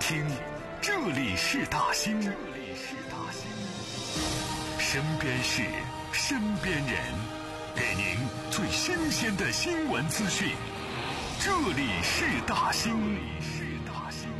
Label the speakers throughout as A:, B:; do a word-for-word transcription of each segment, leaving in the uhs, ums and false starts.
A: 兴，这里是大兴，这里是大兴。身边事，身边人，给您最新鲜的新闻资讯。这里是大兴，这里是大兴。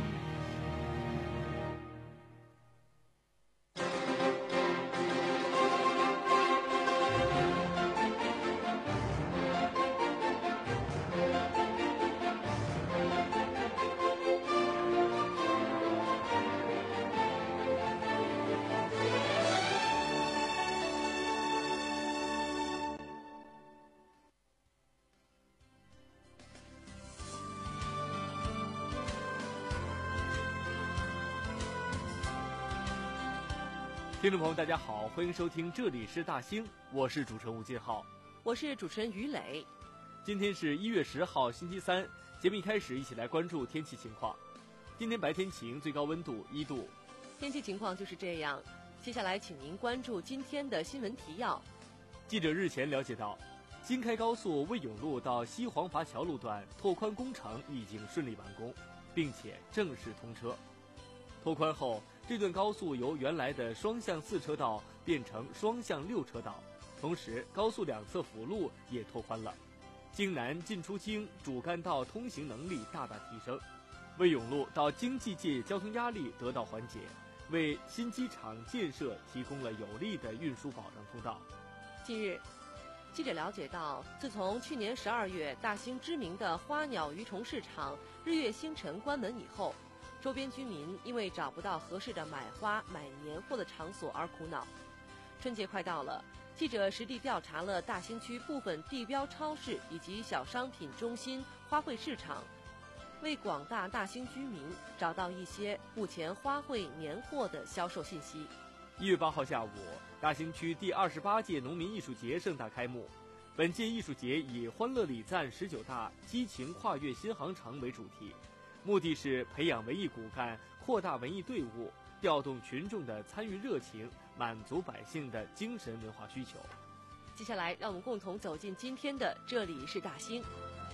B: 听众朋友大家好，欢迎收听这里是大兴，我是主持人吴金浩，
C: 我是主持人于磊。
B: 今天是一月十号星期三，节目一开始一起来关注天气情况。今天白天晴，最高温度一度。
C: 天气情况就是这样，接下来请您关注今天的新闻提要。
B: 记者日前了解到，京开高速魏甬路到西黄筏桥路段拓宽工程已经顺利完工，并且正式通车。拓宽后，这段高速由原来的双向四车道变成双向六车道，同时高速两侧辅路也拓宽了，京南进出京主干道通行能力大大提升，魏甬路到京际界交通压力得到缓解，为新机场建设提供了有力的运输保障通道。
C: 近日，记者了解到，自从去年十二月大兴知名的花鸟鱼虫市场日月星辰关门以后，周边居民因为找不到合适的买花买年货的场所而苦恼。春节快到了，记者实地调查了大兴区部分地标超市以及小商品中心花卉市场，为广大大兴居民找到一些目前花卉年货的销售信息。
B: 一月八号下午，大兴区第二十八届农民艺术节盛大开幕。本届艺术节以欢乐礼赞十九大激情跨越新航程为主题，目的是培养文艺骨干，扩大文艺队伍，调动群众的参与热情，满足百姓的精神文化需求。
C: 接下来让我们共同走进今天的这里是大兴。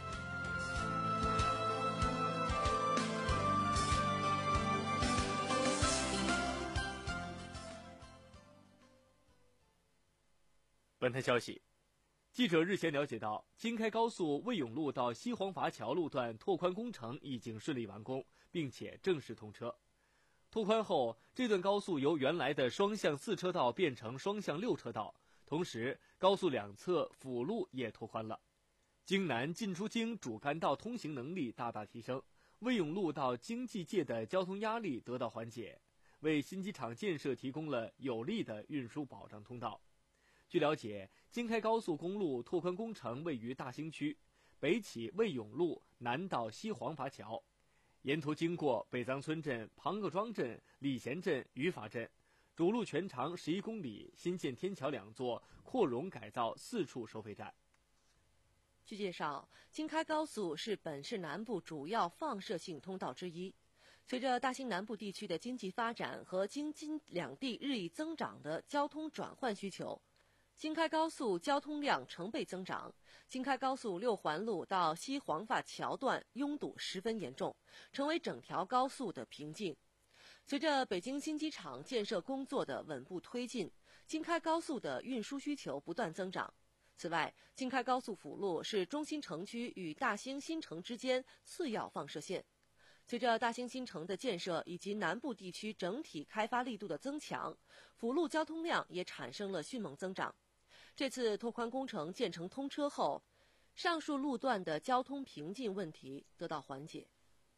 B: 本台消息，记者日前了解到，京开高速魏甬路到西黄筏桥路段拓宽工程已经顺利完工，并且正式通车。拓宽后，这段高速由原来的双向四车道变成双向六车道，同时高速两侧辅路也拓宽了，京南进出京主干道通行能力大大提升，魏甬路到京际界的交通压力得到缓解，为新机场建设提供了有力的运输保障通道。据了解，京开高速公路拓宽工程位于大兴区，北起魏甬路，南到西黄筏桥，沿途经过北藏村镇、庞各庄镇、礼贤镇、于法镇，主路全长十一公里，新建天桥两座，扩容改造四处收费站。
C: 据介绍，京开高速是本市南部主要放射性通道之一。随着大兴南部地区的经济发展和京津两地日益增长的交通转换需求，京开高速交通量成倍增长，京开高速六环路到西黄筏桥段拥堵十分严重，成为整条高速的瓶颈。随着北京新机场建设工作的稳步推进，京开高速的运输需求不断增长。此外，京开高速辅路是中心城区与大兴新城之间次要放射线。随着大兴新城的建设以及南部地区整体开发力度的增强，辅路交通量也产生了迅猛增长。这次拓宽工程建成通车后，上述路段的交通瓶颈问题得到缓解。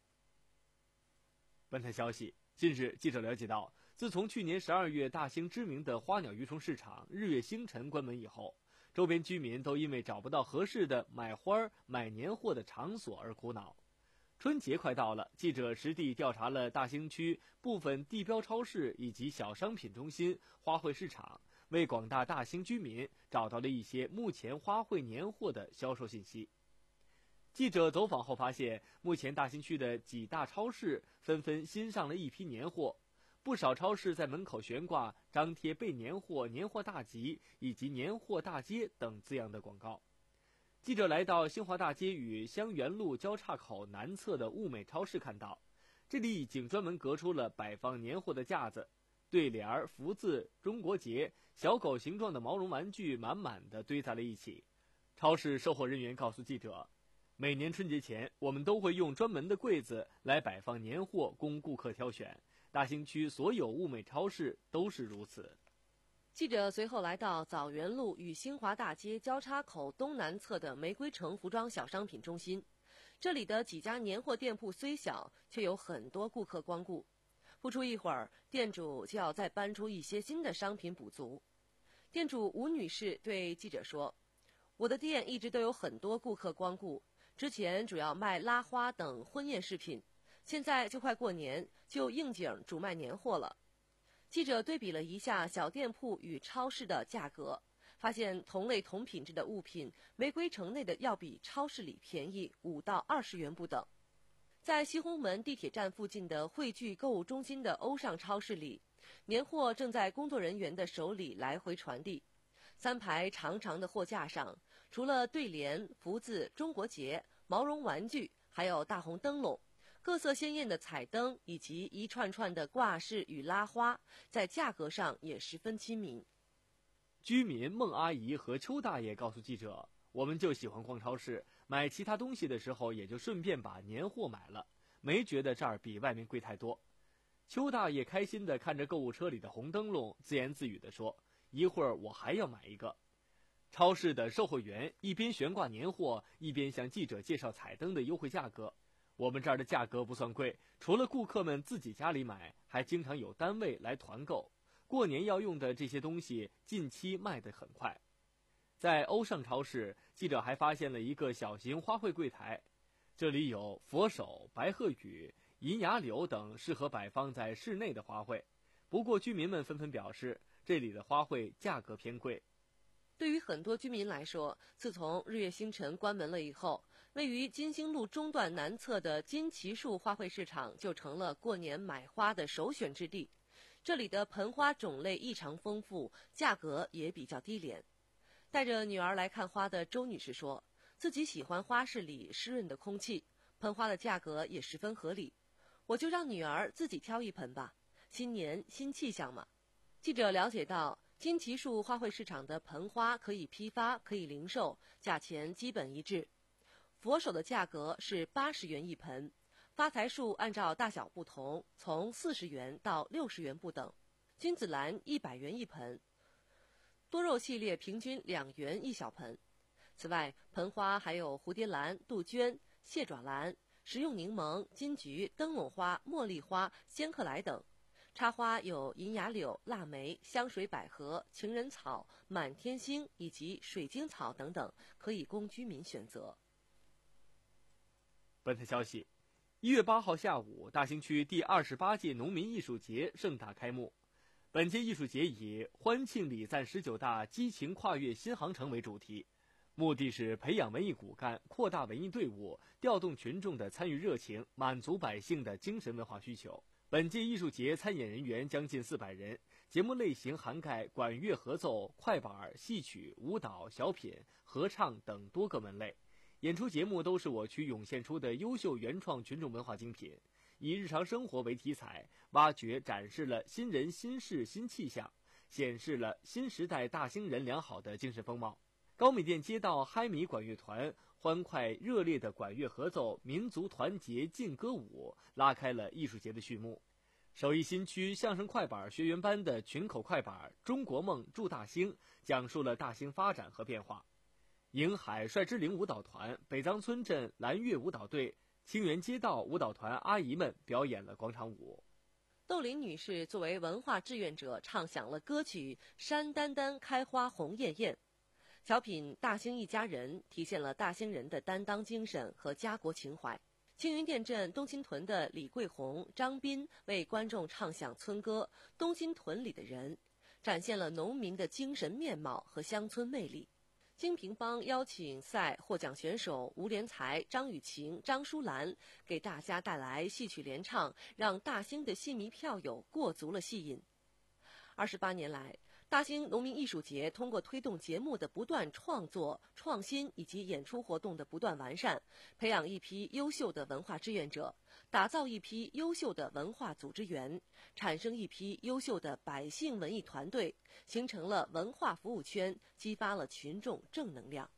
B: 本台消息，近日记者了解到，自从去年十二月大兴知名的花鸟鱼虫市场日月星辰关门以后，周边居民都因为找不到合适的买花买年货的场所而苦恼。春节快到了，记者实地调查了大兴区部分地标超市以及小商品中心花卉市场，为广大大兴居民找到了一些目前花卉年货的销售信息。记者走访后发现，目前大兴区的几大超市纷纷新上了一批年货，不少超市在门口悬挂张贴备年货、年货大集以及年货大街等字样的广告。记者来到新华大街与香园路交叉口南侧的物美超市，看到这里已经专门隔出了摆放年货的架子，对联、福字、中国结、小狗形状的毛绒玩具满满的堆在了一起。超市售货人员告诉记者，每年春节前，我们都会用专门的柜子来摆放年货供顾客挑选，大兴区所有物美超市都是如此。
C: 记者随后来到枣园路与新华大街交叉口东南侧的玫瑰城服装小商品中心，这里的几家年货店铺虽小，却有很多顾客光顾。不出一会儿，店主就要再搬出一些新的商品补足。店主吴女士对记者说，我的店一直都有很多顾客光顾，之前主要卖拉花等婚宴饰品，现在就快过年，就应景主卖年货了。记者对比了一下小店铺与超市的价格，发现同类同品质的物品，玫瑰城内的要比超市里便宜五到二十元不等。在西红门地铁站附近的汇聚购物中心的欧尚超市里，年货正在工作人员的手里来回传递。三排长长的货架上，除了对联、福字、中国结、毛绒玩具，还有大红灯笼、各色鲜艳的彩灯以及一串串的挂饰与拉花，在价格上也十分亲民。
B: 居民孟阿姨和邱大爷告诉记者，我们就喜欢逛超市，买其他东西的时候也就顺便把年货买了，没觉得这儿比外面贵太多。邱大爷开心地看着购物车里的红灯笼，自言自语地说，一会儿我还要买一个。超市的售货员一边悬挂年货，一边向记者介绍彩灯的优惠价格。我们这儿的价格不算贵，除了顾客们自己家里买，还经常有单位来团购。过年要用的这些东西近期卖得很快。在欧尚超市，记者还发现了一个小型花卉柜台，这里有佛手、白鹤羽、银芽柳等适合摆放在室内的花卉。不过居民们纷纷表示，这里的花卉价格偏贵。
C: 对于很多居民来说，自从日月星辰关门了以后，位于金星路中段南侧的金旗树花卉市场就成了过年买花的首选之地。这里的盆花种类异常丰富，价格也比较低廉。带着女儿来看花的周女士说，自己喜欢花市里湿润的空气，盆花的价格也十分合理。我就让女儿自己挑一盆吧，新年新气象嘛。记者了解到，金旗树花卉市场的盆花可以批发，可以零售，价钱基本一致。佛手的价格是八十元一盆，发财树按照大小不同，从四十元到六十元不等。君子兰一百元一盆，多肉系列平均两元一小盆。此外，盆花还有蝴蝶兰、杜鹃、蟹爪兰、食用柠檬、金桔、灯笼花、茉莉花、仙客来等。插花有银芽柳、腊梅、香水百合、情人草、满天星以及水晶草等等，可以供居民选择。
B: 本台消息，一月八号下午，大兴区第二十八届农民艺术节盛大开幕。本届艺术节以欢庆礼赞十九大激情跨越新航程为主题，目的是培养文艺骨干，扩大文艺队伍，调动群众的参与热情，满足百姓的精神文化需求。本届艺术节参演人员将近四百人，节目类型涵盖管乐合奏、快板、戏曲、舞蹈、小品、合唱等多个门类。演出节目都是我区涌现出的优秀原创群众文化精品，以日常生活为题材，挖掘展示了新人新事新气象，显示了新时代大兴人良好的精神风貌。高米店街道嗨米管乐团欢快热烈的管乐合奏民族团结劲歌舞，拉开了艺术节的序幕。首义新区相声快板学员班的群口快板中国梦祝大兴，讲述了大兴发展和变化。迎海帅之灵舞蹈团、北藏村镇蓝月舞蹈队、清源街道舞蹈团阿姨们表演了广场舞。
C: 窦林女士作为文化志愿者，唱响了歌曲《山丹丹开花红艳艳》。小品《大兴一家人》体现了大兴人的担当精神和家国情怀。青云店镇东新屯的李桂红、张斌为观众唱响村歌《东新屯里的人》，展现了农民的精神面貌和乡村魅力。金平帮邀请赛获奖选手吴连才、张雨晴、张淑兰给大家带来戏曲联唱，让大兴的戏迷票友过足了戏瘾。二十八年来， 大兴农民艺术节通过推动节目的不断创作、创新以及演出活动的不断完善，培养一批优秀的文化志愿者，打造一批优秀的文化组织员，产生一批优秀的百姓文艺团队，形成了文化服务圈，激发了群众正能量。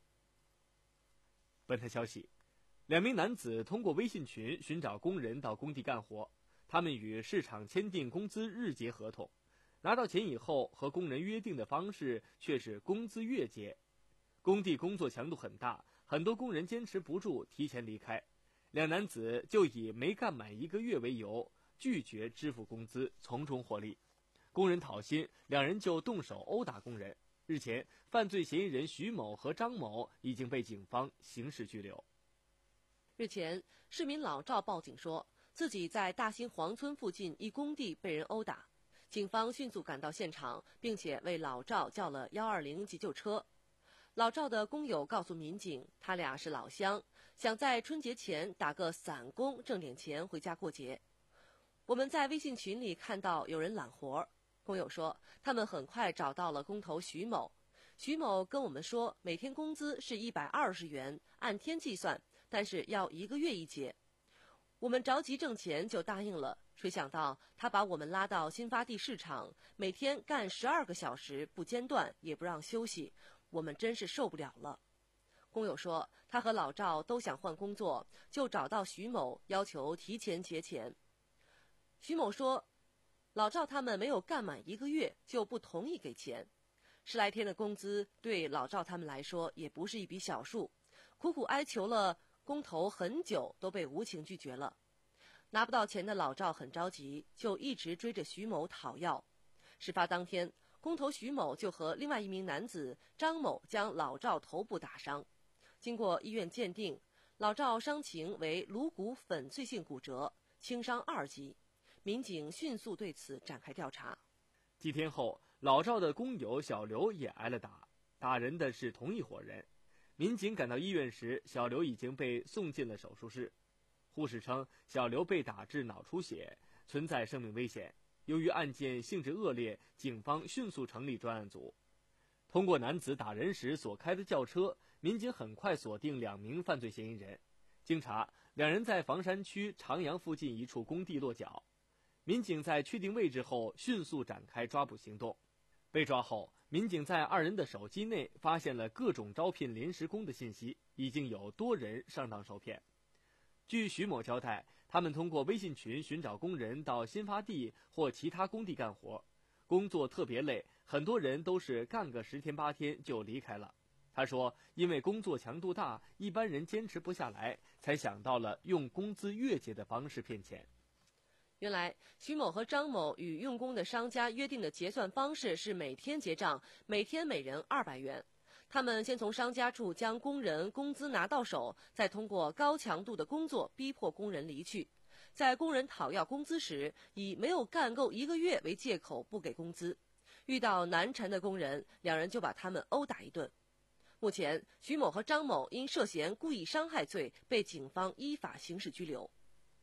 B: 本台消息，两名男子通过微信群寻找工人到工地干活，他们与市场签订工资日结合同，拿到钱以后和工人约定的方式却是工资月结。工地工作强度很大，很多工人坚持不住提前离开，两男子就以没干满一个月为由拒绝支付工资，从中获利。工人讨薪，两人就动手殴打工人。日前，犯罪嫌疑人徐某和张某已经被警方刑事拘留。
C: 日前，市民老赵报警说自己在大兴黄村附近一工地被人殴打，警方迅速赶到现场，并且为老赵叫了一二零急救车。老赵的工友告诉民警，他俩是老乡，想在春节前打个散工挣点钱回家过节。我们在微信群里看到有人揽活，工友说他们很快找到了工头徐某。徐某跟我们说，每天工资是一百二十元，按天计算，但是要一个月一结。我们着急挣钱就答应了，谁想到他把我们拉到新发地市场，每天干十二个小时不间断，也不让休息，我们真是受不了了。工友说他和老赵都想换工作，就找到徐某要求提前结钱。徐某说老赵他们没有干满一个月就不同意给钱，十来天的工资对老赵他们来说也不是一笔小数，苦苦哀求了工头很久都被无情拒绝了。拿不到钱的老赵很着急，就一直追着徐某讨要。事发当天，工头徐某就和另外一名男子张某将老赵头部打伤。经过医院鉴定，老赵伤情为颅骨粉碎性骨折，轻伤二级。民警迅速对此展开调查。
B: 几天后，老赵的工友小刘也挨了打，打人的是同一伙人。民警赶到医院时，小刘已经被送进了手术室。护士称，小刘被打致脑出血，存在生命危险。由于案件性质恶劣，警方迅速成立专案组。通过男子打人时所开的轿车，民警很快锁定两名犯罪嫌疑人。经查，两人在房山区长阳附近一处工地落脚。民警在确定位置后，迅速展开抓捕行动。被抓后，民警在二人的手机内发现了各种招聘临时工的信息，已经有多人上当受骗。据徐某交代，他们通过微信群寻找工人到新发地或其他工地干活，工作特别累，很多人都是干个十天八天就离开了。他说，因为工作强度大，一般人坚持不下来，才想到了用工资月结的方式骗钱。
C: 原来，徐某和张某与用工的商家约定的结算方式是每天结账，每天每人二百元。他们先从商家处将工人工资拿到手，再通过高强度的工作逼迫工人离去。在工人讨要工资时，以没有干够一个月为借口不给工资。遇到难缠的工人，两人就把他们殴打一顿。目前，徐某和张某因涉嫌故意伤害罪被警方依法刑事拘留。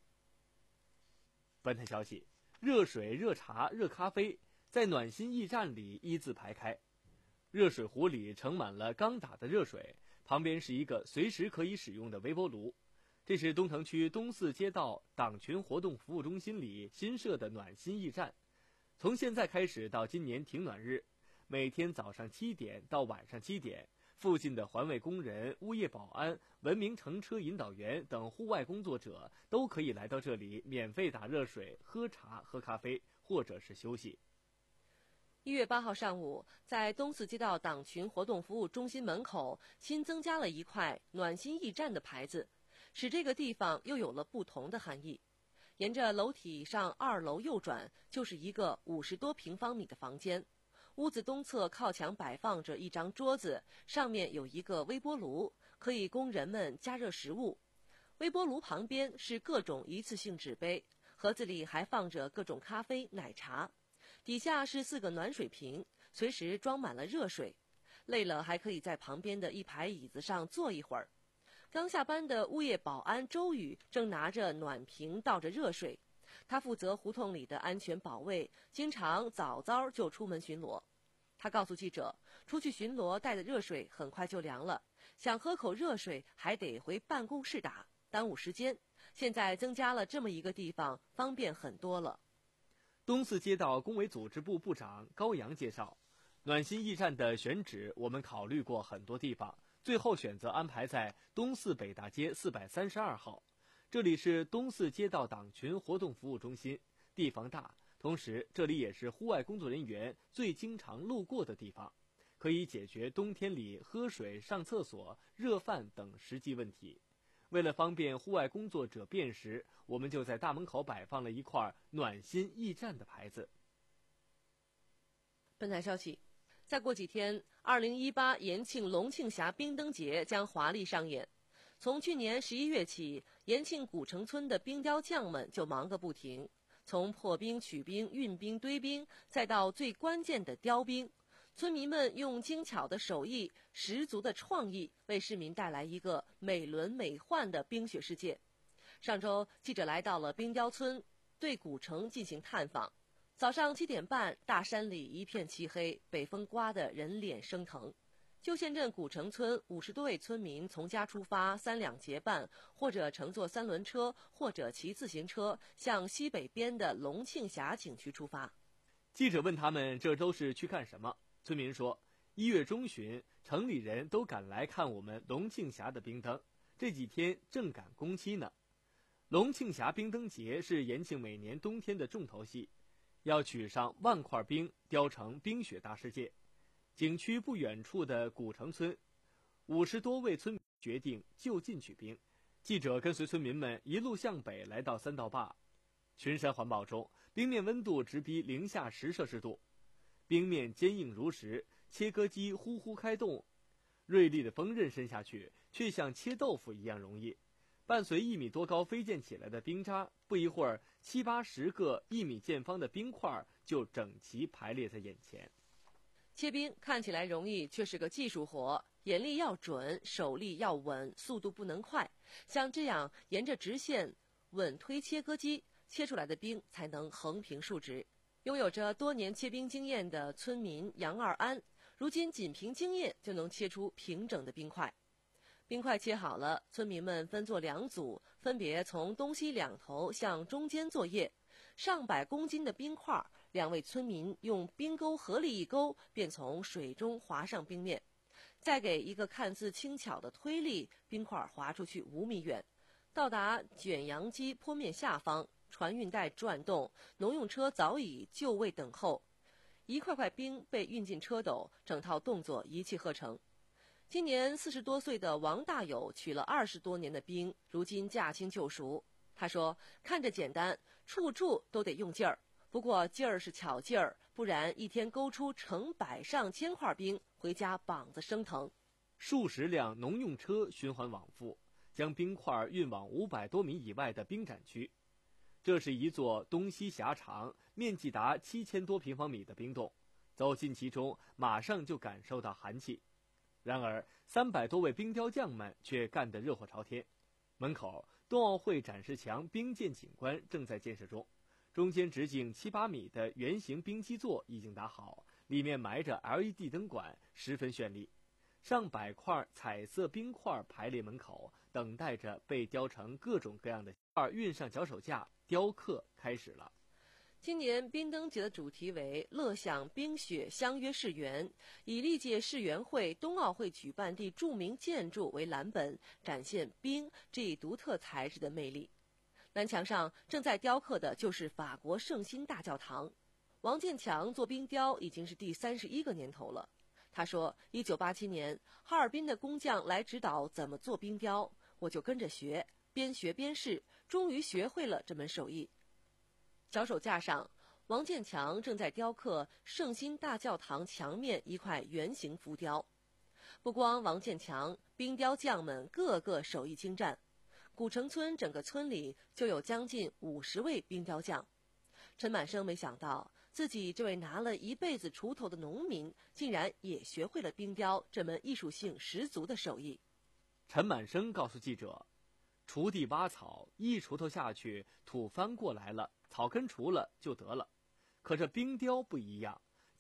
B: 本台消息，热水、热茶、热咖啡在暖心驿站里一字排开。热水壶里盛满了刚打的热水，旁边是一个随时可以使用的微波炉。这是东城区东四街道党群活动服务中心里新设的暖心驿站。从现在开始到今年停暖日，每天早上七点到晚上七点，附近的环卫工人、物业保安、文明乘车引导员等户外工作者都可以来到这里免费打热水、喝茶、喝咖啡，或者是休息。
C: 一月八号上午，在东四街道党群活动服务中心门口新增加了一块暖心驿站的牌子，使这个地方又有了不同的含义。沿着楼体上二楼右转，就是一个五十多平方米的房间。屋子东侧靠墙摆放着一张桌子，上面有一个微波炉，可以供人们加热食物。微波炉旁边是各种一次性纸杯，盒子里还放着各种咖啡、奶茶。底下是四个暖水瓶，随时装满了热水。累了还可以在旁边的一排椅子上坐一会儿。刚下班的物业保安周宇正拿着暖瓶倒着热水，他负责胡同里的安全保卫，经常早早就出门巡逻。 他告诉记者，出去巡逻带的热水很快就凉了，想喝口热水还得回办公室打，耽误时间。现在增加了这么一个地方，方便很多了。
B: 东四街道工委组织部部长高阳介绍，暖心驿站的选址我们考虑过很多地方，最后选择安排在东四北大街四百三十二号。这里是东四街道党群活动服务中心，地方大，同时这里也是户外工作人员最经常路过的地方，可以解决冬天里喝水、上厕所、热饭等实际问题。为了方便户外工作者辨识，我们就在大门口摆放了一块暖心驿站的牌子。
C: 本台消息，再过几天，二零一八延庆龙庆峡冰灯节将华丽上演。从去年十一月起，延庆古城村的冰雕匠们就忙个不停，从破冰、取冰、运冰、堆冰，再到最关键的雕冰。村民们用精巧的手艺、十足的创意，为市民带来一个美轮美奂的冰雪世界。上周，记者来到了冰雕村，对古城进行探访。早上七点半，大山里一片漆黑，北风刮得人脸生疼。旧县镇古城村五十多位村民从家出发，三两结伴，或者乘坐三轮车，或者骑自行车，向西北边的龙庆峡景区出发。
B: 记者问他们这都是去干什么？村民说，一月中旬，城里人都赶来看我们龙庆峡的冰灯，这几天正赶工期呢。龙庆峡冰灯节是延庆每年冬天的重头戏，要取上万块冰，雕成冰雪大世界。景区不远处的古城村，五十多位村民决定就近取冰。记者跟随村民们一路向北，来到三道坝。群山环抱中，冰面温度直逼零下十摄氏度。冰面坚硬如石，切割机呼呼开动，锐利的锋刃伸下去，却像切豆腐一样容易。伴随一米多高飞溅起来的冰渣，不一会儿，七八十个一米见方的冰块就整齐排列在眼前。
C: 切冰看起来容易，却是个技术活，眼力要准，手力要稳，速度不能快。像这样沿着直线稳推切割机，切出来的冰才能横平竖直。拥有着多年切冰经验的村民杨二安，如今仅凭经验就能切出平整的冰块。冰块切好了，村民们分作两组，分别从东西两头向中间作业。上百公斤的冰块，两位村民用冰钩合力一勾，便从水中滑上冰面。再给一个看似轻巧的推力，冰块滑出去五米远，到达卷扬机坡面下方。船运带转动，农用车早已就位等候。一块块冰被运进车斗，整套动作一气呵成。今年四十多岁的王大友取了二十多年的冰，如今驾轻就熟。他说：“看着简单，处处都得用劲儿。不过劲儿是巧劲儿，不然一天勾出成百上千块冰，回家膀子生疼。”
B: 数十辆农用车循环往复，将冰块运往五百多米以外的冰展区。这是一座东西狭长、面积达七千多平方米的冰洞，走进其中，马上就感受到寒气。然而，三百多位冰雕匠们却干得热火朝天。门口，冬奥会展示墙冰鉴景观正在建设中，中间直径七八米的圆形冰基座已经打好，里面埋着 L E D 灯管，十分绚丽。上百块彩色冰块排列门口，等待着被雕成各种各样的块，运上脚手架，雕刻开始了。
C: 今年冰灯节的主题为乐享冰雪相约世园，以历届世园会、冬奥会举办地著名建筑为蓝本，展现冰这一独特材质的魅力。南墙上正在雕刻的就是法国圣心大教堂。王建强做冰雕已经是第三十一个年头了。他说，一九八七年，哈尔滨的工匠来指导怎么做冰雕，我就跟着学，边学边试，终于学会了这门手艺。脚手架上，王建强正在雕刻圣心大教堂墙面一块圆形浮雕。不光王建强，冰雕匠们个个手艺精湛。古城村整个村里就有将近五十位冰雕匠。陈满生没想到，自己这位拿了一辈子锄头的农民，竟然也学会了冰雕这门艺术性十足的手艺。
B: 陈满生告诉记者，锄地挖草，一锄头下去，土翻过来了，草根除了就得了。可这冰雕不一样，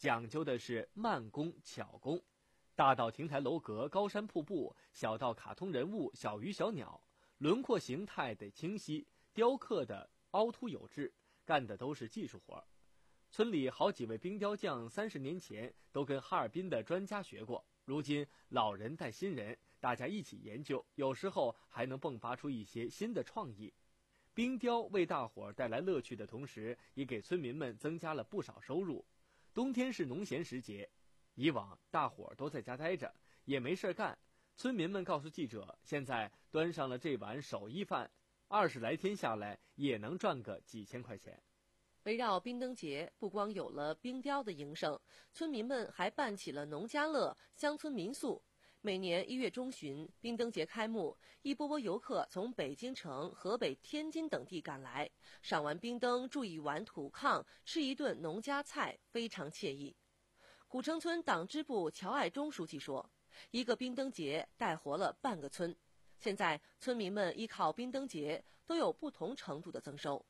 B: 讲究的是慢工巧工，大到亭台楼阁、高山瀑布，小到卡通人物、小鱼小鸟，轮廓形态得清晰，雕刻的凹凸有致，干的都是技术活。村里好几位冰雕匠三十年前都跟哈尔滨的专家学过，如今老人带新人，大家一起研究，有时候还能迸发出一些新的创意。冰雕为大伙儿带来乐趣的同时，也给村民们增加了不少收入。冬天是农闲时节，以往大伙儿都在家待着，也没事干。村民们告诉记者，现在端上了这碗手艺饭，二十来天下来也能赚个几千块钱。
C: 围绕冰灯节，不光有了冰雕的营生，村民们还办起了农家乐、乡村民宿。每年一月中旬，冰灯节开幕，一波波游客从北京城、河北、天津等地赶来，赏完冰灯，住一晚土炕，吃一顿农家菜，非常惬意。古城村党支部乔爱忠书记说，一个冰灯节带活了半个村。现在村民们依靠冰灯节都有不同程度的增收。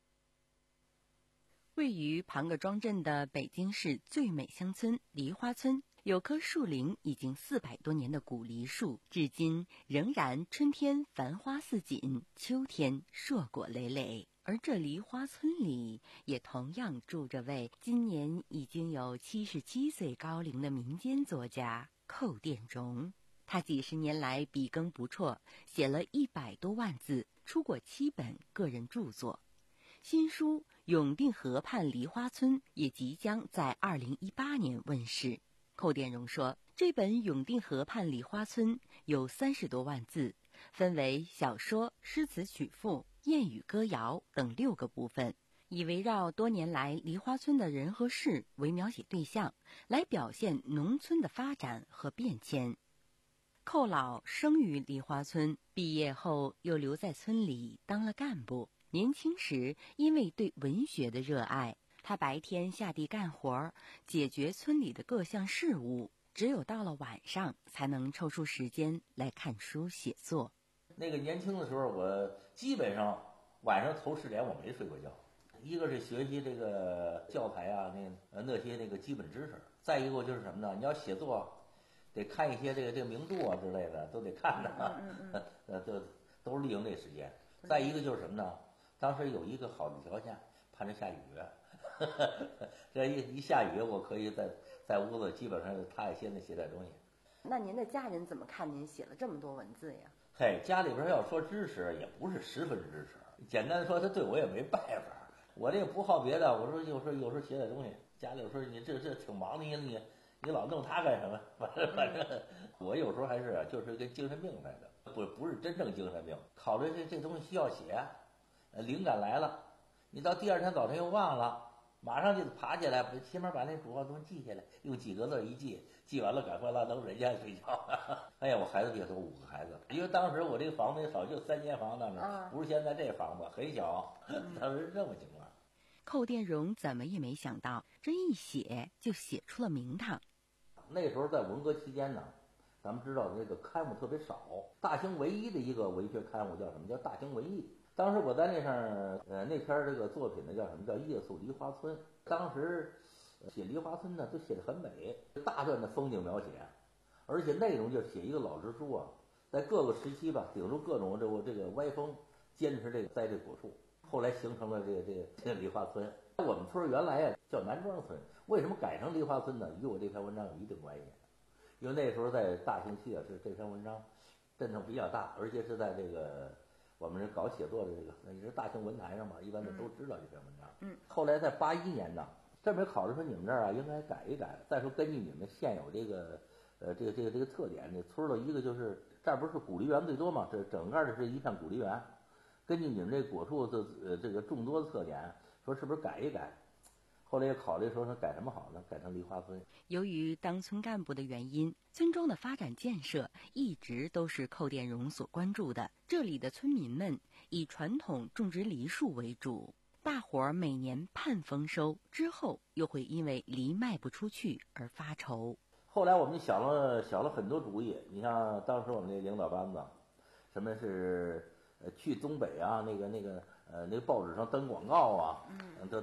D: 位于庞各庄镇的北京市最美乡村梨花村，有棵树龄已经四百多年的古梨树，至今仍然春天繁花似锦，秋天硕果累累。而这梨花村里也同样住着位今年已经有七十七岁高龄的民间作家寇殿荣。他几十年来笔耕不辍，写了一百多万字，出过七本个人著作。新书《永定河畔梨花村》也即将在二零一八年问世。寇殿荣说，这本《永定河畔梨花村》有三十多万字，分为小说、诗词曲赋、谚语歌谣等六个部分，以围绕多年来梨花村的人和事为描写对象，来表现农村的发展和变迁。寇老生于梨花村，毕业后又留在村里当了干部。年轻时因为对文学的热爱，他白天下地干活，解决村里的各项事务，只有到了晚上才能抽出时间来看书写作。
E: 那个年轻的时候，我基本上晚上头十点我没睡过觉，一个是学习这个教材啊，那那些那个基本知识，再一个就是什么呢？你要写作，得看一些这个这个名著啊之类的，都得看着，呃，都都是利用这时间。再一个就是什么呢？当时有一个好的条件，盼着下雨，这一一下雨，我可以在在屋子基本上踏下心的写点东西。
D: 那您的家人怎么看您写了这么多文字呀？
E: 嘿，家里边要说支持，也不是十分支持。简单的说，他对我也没办法。我这不好别的，我说有时候有时候写点东西，家里有时候你这这挺忙的，你你你老弄他干什么？反正反正我有时候还是就是跟精神病似的，不不是真正精神病。考虑这这东西需要写。呃，灵感来了，你到第二天早晨又忘了，马上就爬起来，起码把那主要东西记下来，用几个字一记，记完了赶快拉灯人家睡觉。哎呀，我孩子比较多，五个孩子，因为当时我这个房子也少，就三间房当时，不是现在这房子很小，当时是这么情况。
D: 寇殿荣怎么也没想到，这一写就写出了名堂。
E: 那时候在文革期间呢，咱们知道这个刊物特别少，大兴唯一的一个文学刊物叫什么？叫《大兴文艺》。当时我在那上，呃，那篇这个作品呢叫什么？叫《夜宿梨花村》。当时写梨花村呢，都写得很美，大段的风景描写，而且内容就是写一个老支书啊，在各个时期吧，顶住各种这个这个歪风，坚持这个栽这果树，后来形成了这个这个这个梨花村。我们村原来呀叫南庄村，为什么改成梨花村呢？与我这篇文章有一定关系，因为那时候在大兴区啊，是这篇文章震动比较大，而且是在这个。我们是搞写作的这个，也是大兴文坛上嘛，一般的都知道这篇文章。嗯，后来在八一年呢，这边考虑说你们这儿啊应该改一改。再说根据你们现有这个，呃，这个这个这个特点，这村儿的一个就是这儿不是古梨园最多嘛，这整个的是一片古梨园。根据你们这果树的呃这个众多的特点，说是不是改一改？后来也考虑说说改什么好呢？改成梨花村。
D: 由于当村干部的原因，村庄的发展建设一直都是寇殿荣所关注的。这里的村民们以传统种植梨树为主，大伙儿每年盼丰收，之后又会因为梨卖不出去而发愁。
E: 后来我们就想了想了很多主意，你像当时我们那领导班子，什么是呃去东北啊，那个那个呃那个报纸上登广告啊，嗯，都都。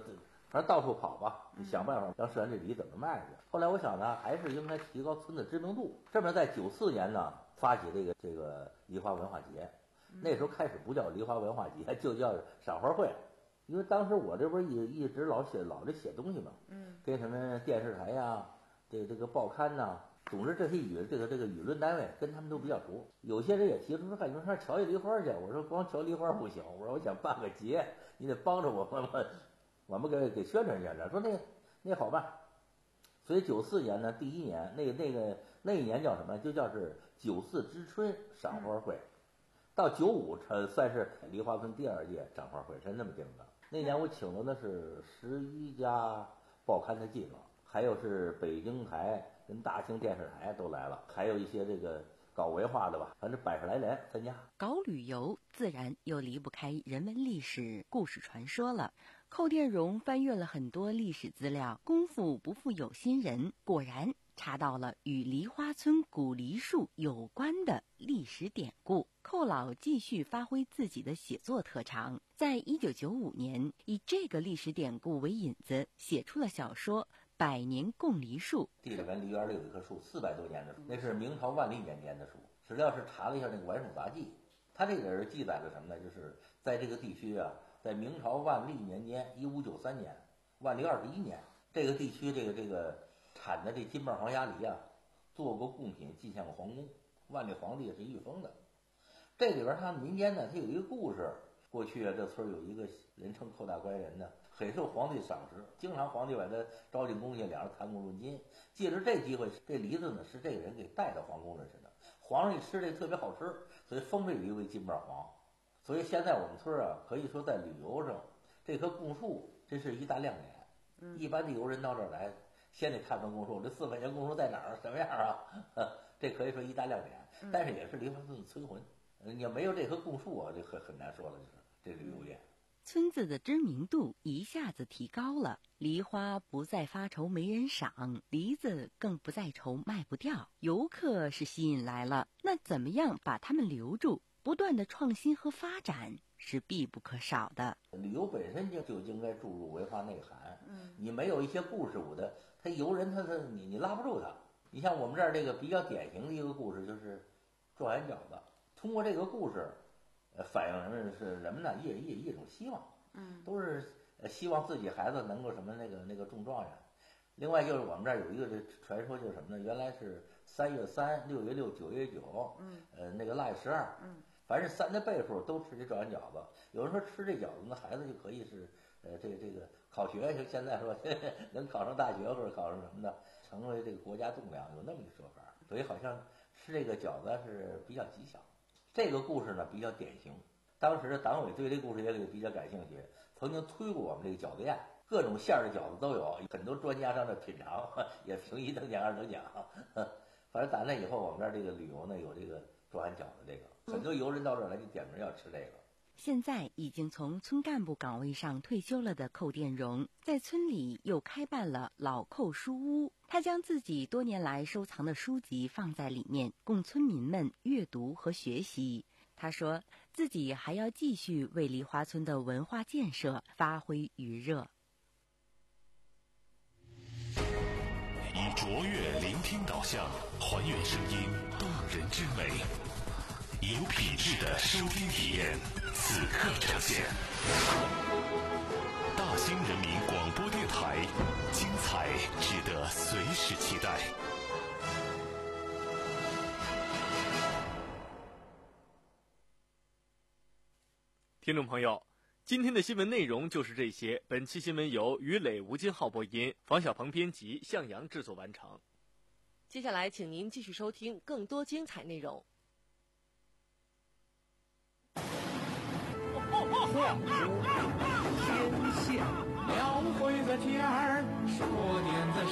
E: 反正到处跑吧，你想办法让社员这梨怎么卖去。后来我想呢，还是应该提高村的知名度。这么在九四年呢，发起这个这个梨花文化节，那时候开始不叫梨花文化节，就叫赏花会。因为当时我这不是一一直老写老这写东西嘛，嗯，跟什么电视台呀、这这个报刊呐、总之这些舆这个这个舆论单位跟他们都比较熟。有些人也提出说，看你们上瞧一梨花去。我说光瞧梨花不行，我说我想办个节，你得帮着我们，我们给给宣传宣传。说那那好办。所以九四年呢，第一年那那个那一年叫什么？就叫是九四之春赏花会。到九五才算是梨花村第二届赏花会，是那么定的。那年我请了那是十一家报刊的记者，还有是北京台跟大兴电视台都来了，还有一些这个搞文化的吧，反正百十来人参加。
D: 搞旅游自然又离不开人文历史、故事传说了。寇殿荣翻阅了很多历史资料，功夫不负有心人，果然查到了与梨花村古梨树有关的历史典故。寇老继续发挥自己的写作特长，在一九九五年以这个历史典故为引子，写出了小说《百年共梨树》。
E: 地里面梨园里有一棵树，四百多年的树，那是明朝万历年间的树。史料是查了一下那个《晚署杂记》，它这个是记载了什么呢？就是在这个地区啊，在明朝万历年间一五九三年，万历二十一年，这个地区这个这个产的这金瓣黄鸭梨啊，做过贡品进献过皇宫，万历皇帝是御封的。这里边他们民间呢，它有一个故事。过去啊，这村有一个人称寇大官人呢，很受皇帝赏识，经常皇帝把他招进宫去，两人谈古论今。借着这机会，这梨子呢是这个人给带到皇宫里去的。皇上一吃这特别好吃，所以封这梨为金瓣黄。所以现在我们村啊，可以说在旅游上，这棵贡树这是一大亮点。嗯、一般的游人到这儿来，先得看看贡树，这四百年贡树在哪儿，什么样啊？这可以说一大亮点，但是也是梨花村的村魂。你要没有这棵贡树啊，这很很难说了，就是这旅游业。
D: 村子的知名度一下子提高了，梨花不再发愁没人赏，梨子更不再愁卖不掉，游客是吸引来了，那怎么样把他们留住？不断的创新和发展是必不可少的。
E: 旅游本身就就应该注入文化内涵，嗯，你没有一些故事，我的他游人他他你你拉不住他。你像我们这儿这个比较典型的一个故事就是状元饺子。通过这个故事，呃，反映人们是人们呢一一一种希望，嗯，都是希望自己孩子能够什么那个那个中状元。另外就是我们这儿有一个这传说，就是什么呢？原来是三月三、六月六、九月九，嗯，呃，那个腊月十二，嗯，凡是三的倍数都吃这状元饺子。有人说吃这饺子，那孩子就可以是呃这个这个考学，就现在说能考上大学或者考上什么的，成为这个国家栋梁，有那么一个说法。所以好像吃这个饺子是比较吉祥。这个故事呢比较典型，当时的党委对这个故事也比较感兴趣，曾经推过我们这个饺子宴，各种馅儿的饺子都有，很多专家上这品尝，也评一等奖二等奖。反正打那以后，我们这儿这个旅游呢有这个状元饺子，这个很多游人到这儿来就点名要吃这个。
D: 现在已经从村干部岗位上退休了的寇殿荣，在村里又开办了老寇书屋。他将自己多年来收藏的书籍放在里面，供村民们阅读和学习。他说自己还要继续为梨花村的文化建设发挥余热。
A: 以卓越聆听导向，还原声音动人之美，以有品质的收听体验，此刻呈现。大兴人民广播电台，精彩值得随时期待。
B: 听众朋友，今天的新闻内容就是这些。本期新闻由于磊、吴金浩播音，房小鹏编辑，向阳制作完成。
C: 接下来，请您继续收听更多精彩内容。
F: 晃出天线，描绘在天儿，说点在